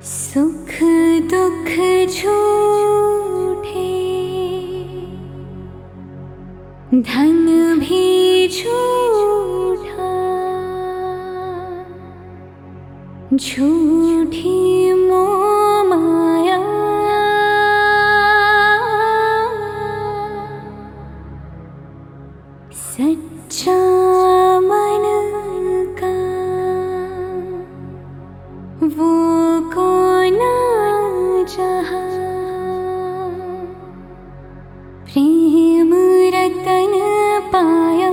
सुख दुख झूठे, धन भी झूठा, झूठी मोह माया, सच्चा मन का वो कौन जहाँ, प्रेम रतन पाया,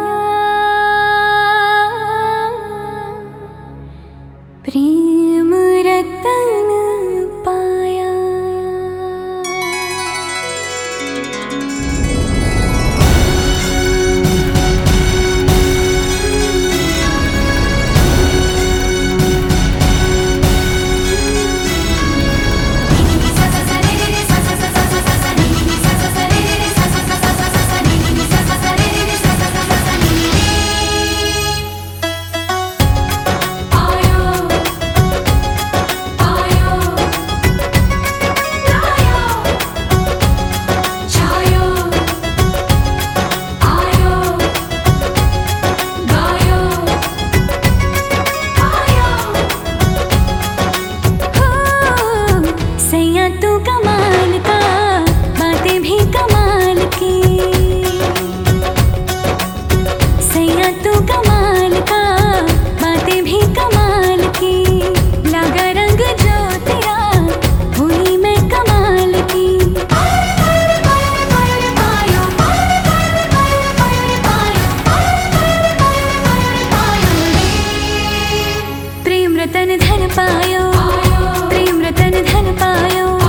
प्रेम रतन पाया। तू कमाल का, बातें भी कमाल की, सैया तू कमाल का, बातें भी कमाल की, लगा रंग जो तेरा हुई मैं कमाल की। प्रेम रतन धन पायो, प्रेम रतन धन पायो।